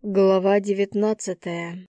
Глава 19.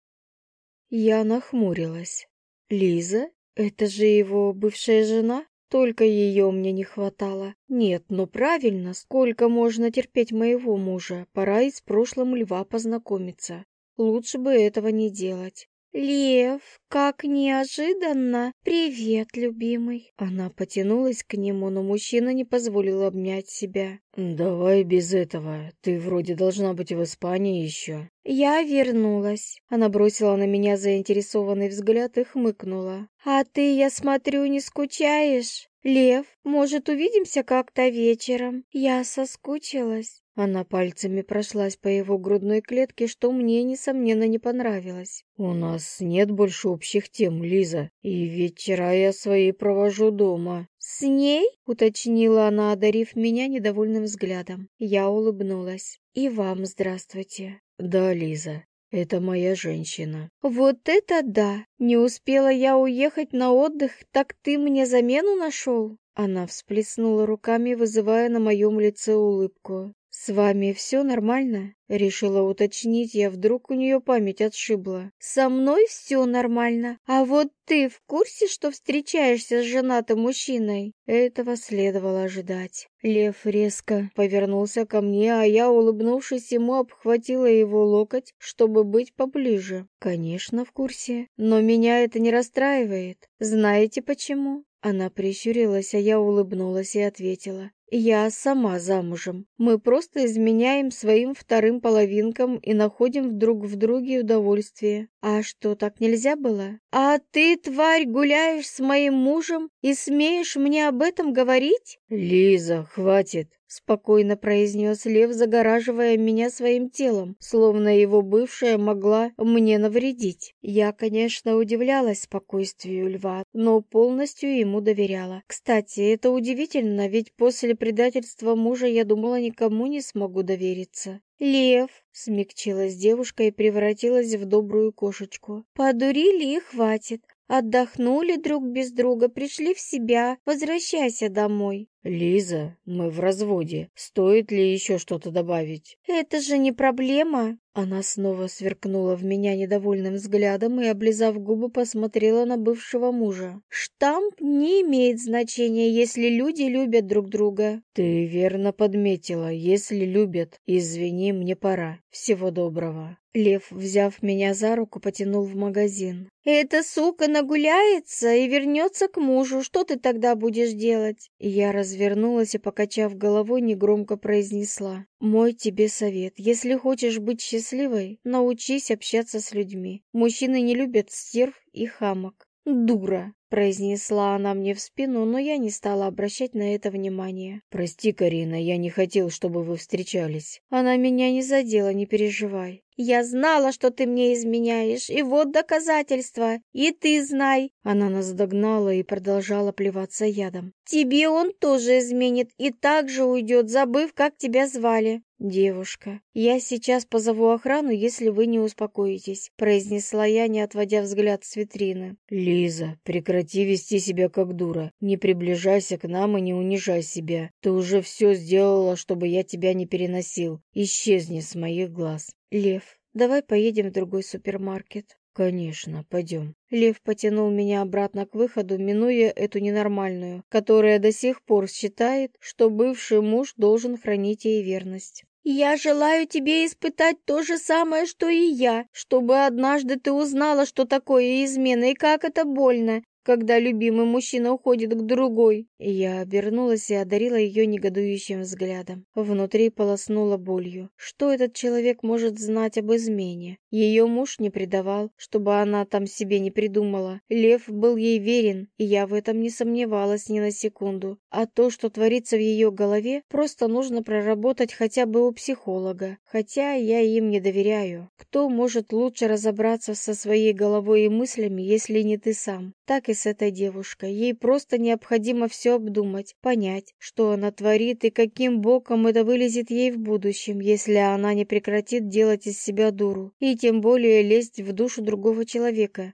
Я нахмурилась. Лиза? Это же его бывшая жена? Только ее мне не хватало. Нет, ну правильно, сколько можно терпеть моего мужа? Пора и с прошлым Льва познакомиться. Лучше бы этого не делать. «Лев, как неожиданно! Привет, любимый!» Она потянулась к нему, но мужчина не позволил обнять себя. «Давай без этого. Ты вроде должна быть в Испании еще». «Я вернулась». Она бросила на меня заинтересованный взгляд и хмыкнула. «А ты, я смотрю, не скучаешь? Лев, может, увидимся как-то вечером? Я соскучилась». Она пальцами прошлась по его грудной клетке, что мне, несомненно, не понравилось. «У нас нет больше общих тем, Лиза, и вечера я свои провожу дома». «С ней?» — уточнила она, одарив меня недовольным взглядом. Я улыбнулась. «И вам здравствуйте». «Да, Лиза, это моя женщина». «Вот это да! Не успела я уехать на отдых, так ты мне замену нашел?» Она всплеснула руками, вызывая на моем лице улыбку. «С вами все нормально?» — решила уточнить я, вдруг у нее память отшибла. «Со мной все нормально. А вот ты в курсе, что встречаешься с женатым мужчиной?» Этого следовало ожидать. Лев резко повернулся ко мне, а я, улыбнувшись ему, обхватила его локоть, чтобы быть поближе. «Конечно, в курсе. Но меня это не расстраивает. Знаете почему?» Она прищурилась, а я улыбнулась и ответила. «Я сама замужем. Мы просто изменяем своим вторым половинкам и находим друг в друге удовольствие. А что, так нельзя было? А ты, тварь, гуляешь с моим мужем и смеешь мне об этом говорить?» «Лиза, хватит!» — спокойно произнес Лев, загораживая меня своим телом, словно его бывшая могла мне навредить. Я, конечно, удивлялась спокойствию Льва, но полностью ему доверяла. Кстати, это удивительно, ведь после предательства мужа я думала, никому не смогу довериться. «Лев!» — смягчилась девушка и превратилась в добрую кошечку. «Подурили и хватит. Отдохнули друг без друга, пришли в себя. Возвращайся домой». «Лиза, мы в разводе. Стоит ли еще что-то добавить?» «Это же не проблема!» Она снова сверкнула в меня недовольным взглядом и, облизав губы, посмотрела на бывшего мужа. «Штамп не имеет значения, если люди любят друг друга». «Ты верно подметила. Если любят, извини, мне пора. Всего доброго». Лев, взяв меня за руку, потянул в магазин. «Эта сука нагуляется и вернется к мужу. Что ты тогда будешь делать?» Я развернулась и, покачав головой, негромко произнесла. «Мой тебе совет. Если хочешь быть счастливой, научись общаться с людьми. Мужчины не любят стерв и хамок». «Дура!» — произнесла она мне в спину, но я не стала обращать на это внимания. «Прости, Карина, я не хотел, чтобы вы встречались». «Она меня не задела, не переживай». «Я знала, что ты мне изменяешь, и вот доказательства. И ты знай». Она нас догнала и продолжала плеваться ядом. «Тебе он тоже изменит и также уйдет, забыв, как тебя звали». «Девушка, я сейчас позову охрану, если вы не успокоитесь», произнесла я, не отводя взгляд с витрины. «Лиза, прекрати вести себя как дура. Не приближайся к нам и не унижай себя. Ты уже все сделала, чтобы я тебя не переносил. Исчезни с моих глаз». «Лев, давай поедем в другой супермаркет». «Конечно, пойдем». Лев потянул меня обратно к выходу, минуя эту ненормальную, которая до сих пор считает, что бывший муж должен хранить ей верность. «Я желаю тебе испытать то же самое, что и я, чтобы однажды ты узнала, что такое измена и как это больно, когда любимый мужчина уходит к другой». Я обернулась и одарила ее негодующим взглядом. Внутри полоснула болью. Что этот человек может знать об измене? Ее муж не предавал, чтобы она там себе не придумала. Лев был ей верен, и я в этом не сомневалась ни на секунду. А то, что творится в ее голове, просто нужно проработать хотя бы у психолога. Хотя я им не доверяю. Кто может лучше разобраться со своей головой и мыслями, если не ты сам? Так и с этой девушкой. Ей просто необходимо все обдумать, понять, что она творит и каким боком это вылезет ей в будущем, если она не прекратит делать из себя дуру, и тем более лезть в душу другого человека.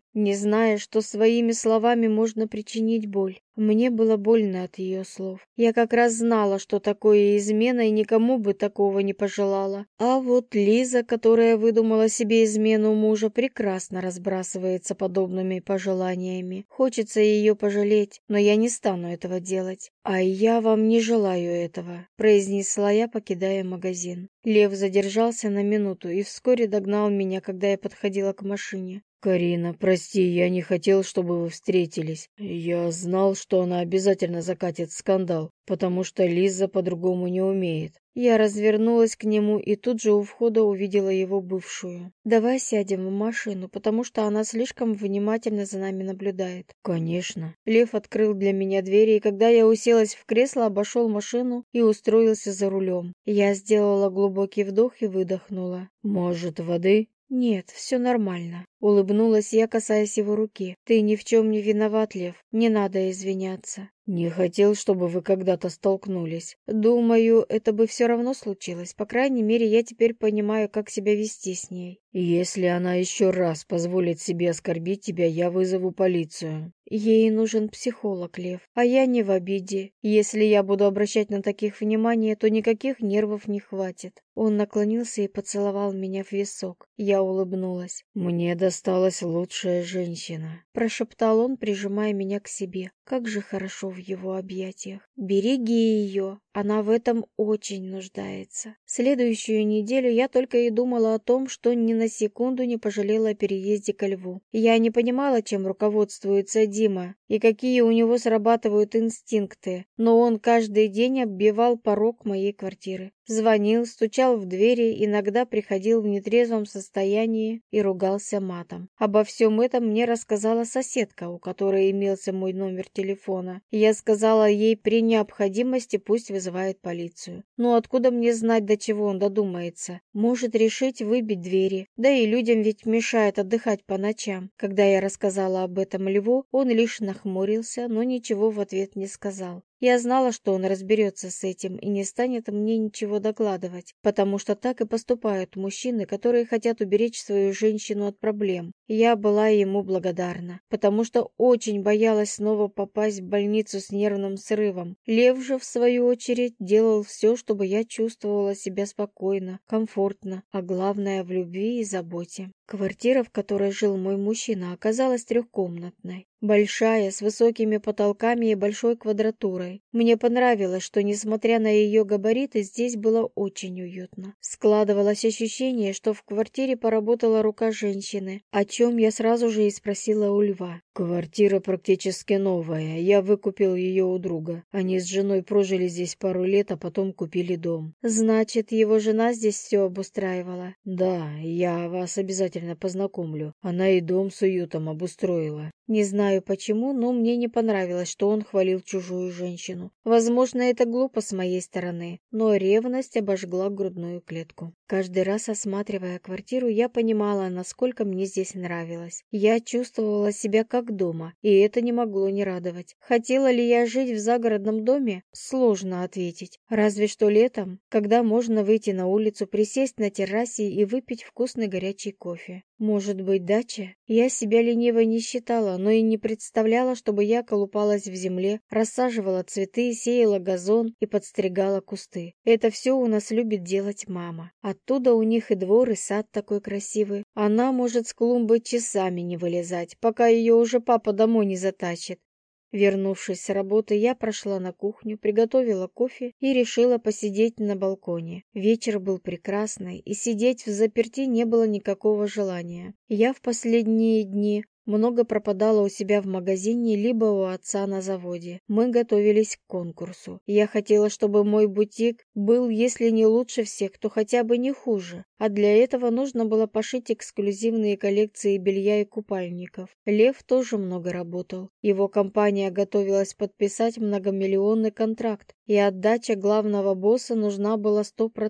не зная, что своими словами можно причинить боль. Мне было больно от ее слов. Я как раз знала, что такое измена, и никому бы такого не пожелала. А вот Лиза, которая выдумала себе измену мужа, прекрасно разбрасывается подобными пожеланиями. Хочется ее пожалеть, но я не стану этого делать. «А я вам не желаю этого», — произнесла я, покидая магазин. Лев задержался на минуту и вскоре догнал меня, когда я подходила к машине. «Карина, прости, я не хотел, чтобы вы встретились. Я знал, что она обязательно закатит скандал, потому что Лиза по-другому не умеет». Я развернулась к нему и тут же у входа увидела его бывшую. «Давай сядем в машину, потому что она слишком внимательно за нами наблюдает». «Конечно». Лев открыл для меня двери, и когда я уселась в кресло, обошел машину и устроился за рулем. Я сделала глубокий вдох и выдохнула. «Может, воды?» «Нет, все нормально», — улыбнулась я, касаясь его руки. «Ты ни в чем не виноват, Лев, не надо извиняться». «Не хотел, чтобы вы когда-то столкнулись». «Думаю, это бы все равно случилось. По крайней мере, я теперь понимаю, как себя вести с ней». «Если она еще раз позволит себе оскорбить тебя, я вызову полицию». «Ей нужен психолог, Лев, а я не в обиде. Если я буду обращать на таких внимание, то никаких нервов не хватит». Он наклонился и поцеловал меня в висок. Я улыбнулась. «Мне досталась лучшая женщина», — прошептал он, прижимая меня к себе. Как же хорошо в его объятиях. «Береги ее, она в этом очень нуждается». Следующую неделю я только и думала о том, что ни на секунду не пожалела о переезде ко Льву. Я не понимала, чем руководствуется Дима и какие у него срабатывают инстинкты, но он каждый день оббивал порог моей квартиры. Звонил, стучал в двери, иногда приходил в нетрезвом состоянии и ругался матом. Обо всем этом мне рассказала соседка, у которой имелся мой номер телефона. Я сказала ей, при необходимости пусть вызывает полицию. Ну откуда мне знать, до чего он додумается? Может решить выбить двери. Да и людям ведь мешает отдыхать по ночам. Когда я рассказала об этом Льву, он лишь нахмурился, но ничего в ответ не сказал. Я знала, что он разберется с этим и не станет мне ничего докладывать, потому что так и поступают мужчины, которые хотят уберечь свою женщину от проблем. Я была ему благодарна, потому что очень боялась снова попасть в больницу с нервным срывом. Лев же, в свою очередь, делал все, чтобы я чувствовала себя спокойно, комфортно, а главное, в любви и заботе. Квартира, в которой жил мой мужчина, оказалась трехкомнатной. Большая, с высокими потолками и большой квадратурой. Мне понравилось, что, несмотря на ее габариты, здесь было очень уютно. Складывалось ощущение, что в квартире поработала рука женщины, о чем я сразу же и спросила у Льва. «Квартира практически новая. Я выкупил ее у друга. Они с женой прожили здесь пару лет, а потом купили дом». «Значит, его жена здесь все обустраивала?» «Да, я вас обязательно познакомлю. Она и дом с уютом обустроила». Не знаю почему, но мне не понравилось, что он хвалил чужую женщину. Возможно, это глупо с моей стороны, но ревность обожгла грудную клетку. Каждый раз, осматривая квартиру, я понимала, насколько мне здесь нравилось. Я чувствовала себя как дома, и это не могло не радовать. Хотела ли я жить в загородном доме? Сложно ответить. Разве что летом, когда можно выйти на улицу, присесть на террасе и выпить вкусный горячий кофе. Может быть, дача? Я себя ленивой не считала, но и не представляла, чтобы я колупалась в земле, рассаживала цветы, сеяла газон и подстригала кусты. Это все у нас любит делать мама. Оттуда у них и двор, и сад такой красивый. Она может с клумбы часами не вылезать, пока ее уже папа домой не затащит. Вернувшись с работы, я прошла на кухню, приготовила кофе и решила посидеть на балконе. Вечер был прекрасный, и сидеть взаперти не было никакого желания. Я в последние дни много пропадала у себя в магазине, либо у отца на заводе. Мы готовились к конкурсу. Я хотела, чтобы мой бутик был, если не лучше всех, то хотя бы не хуже. А для этого нужно было пошить эксклюзивные коллекции белья и купальников. Лев тоже много работал. Его компания готовилась подписать многомиллионный контракт, и отдача главного босса нужна была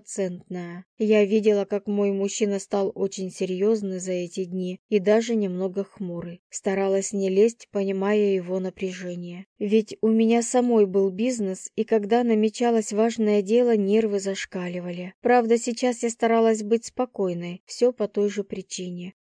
100%. Я видела, как мой мужчина стал очень серьезный за эти дни и даже немного хмурый. Старалась не лезть, понимая его напряжение. Ведь у меня самой был бизнес, и когда намечалось важное дело, нервы зашкаливали. Правда, сейчас я старалась быть спокойной, все по той же причине.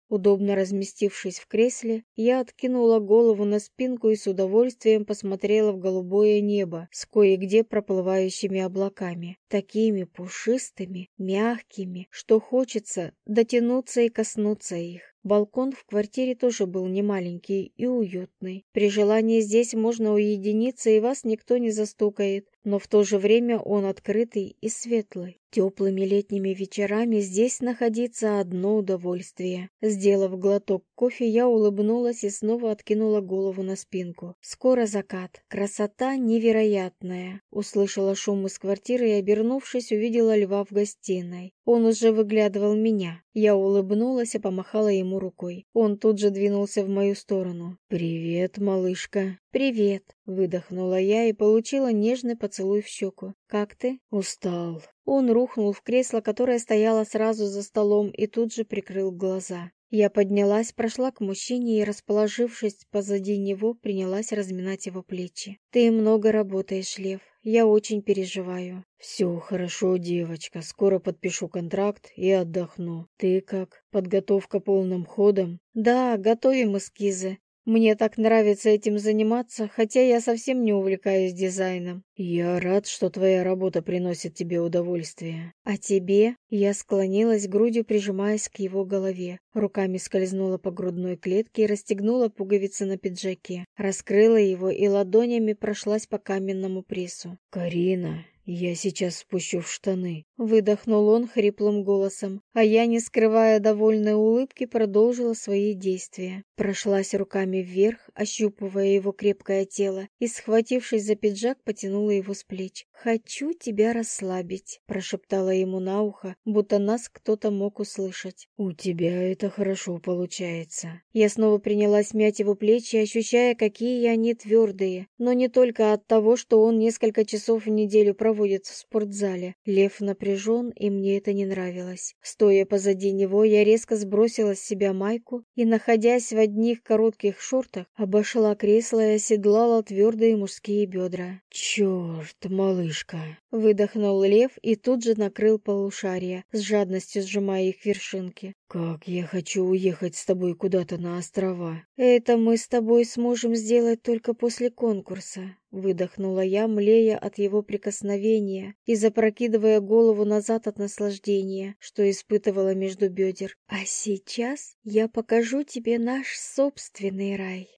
Удобно разместившись в кресле, я откинула голову на спинку и с удовольствием посмотрела в голубое небо с кое-где проплывающими облаками, такими пушистыми, мягкими, что хочется дотянуться и коснуться их. Балкон в квартире тоже был немаленький и уютный. При желании здесь можно уединиться, и вас никто не застукает, но в то же время он открытый и светлый. Теплыми летними вечерами здесь находиться одно удовольствие. Сделав глоток кофе, я улыбнулась и снова откинула голову на спинку. Скоро закат. Красота невероятная. Услышала шум из квартиры и, обернувшись, увидела льва в гостиной. Он уже выглядывал меня. Я улыбнулась и помахала ему рукой. Он тут же двинулся в мою сторону. «Привет, малышка». «Привет», — выдохнула я и получила нежный поцелуй в щеку. «Как ты?» «Устал». Он рухнул в кресло, которое стояло сразу за столом, и тут же прикрыл глаза. Я поднялась, прошла к мужчине и, расположившись позади него, принялась разминать его плечи. «Ты много работаешь, Лев. Я очень переживаю». «Все хорошо, девочка. Скоро подпишу контракт и отдохну. Ты как? Подготовка полным ходом?» «Да, готовим эскизы. Мне так нравится этим заниматься, хотя я совсем не увлекаюсь дизайном». «Я рад, что твоя работа приносит тебе удовольствие». «А тебе?» Я склонилась грудью, прижимаясь к его голове. Руками скользнула по грудной клетке и расстегнула пуговицы на пиджаке. Раскрыла его и ладонями прошлась по каменному прессу. «Карина, я сейчас спущу в штаны». Выдохнул он хриплым голосом, а я, не скрывая довольной улыбки, продолжила свои действия. Прошлась руками вверх, ощупывая его крепкое тело, и, схватившись за пиджак, потянула его с плеч. «Хочу тебя расслабить», — прошептала ему на ухо, будто нас кто-то мог услышать. «У тебя это хорошо получается». Я снова принялась мять его плечи, ощущая, какие они твердые, но не только от того, что он несколько часов в неделю проводит в спортзале. Лев напряжен, и мне это не нравилось. Стоя позади него, я резко сбросила с себя майку и, находясь в одних коротких шортах, обошла кресло и оседлала твердые мужские бедра. «Черт, малышка!» Выдохнул Лев и тут же накрыл полушария, с жадностью сжимая их вершинки. «Как я хочу уехать с тобой куда-то на острова». «Это мы с тобой сможем сделать только после конкурса», — выдохнула я, млея от его прикосновения и запрокидывая голову назад от наслаждения, что испытывала между бедер. «А сейчас я покажу тебе наш собственный рай».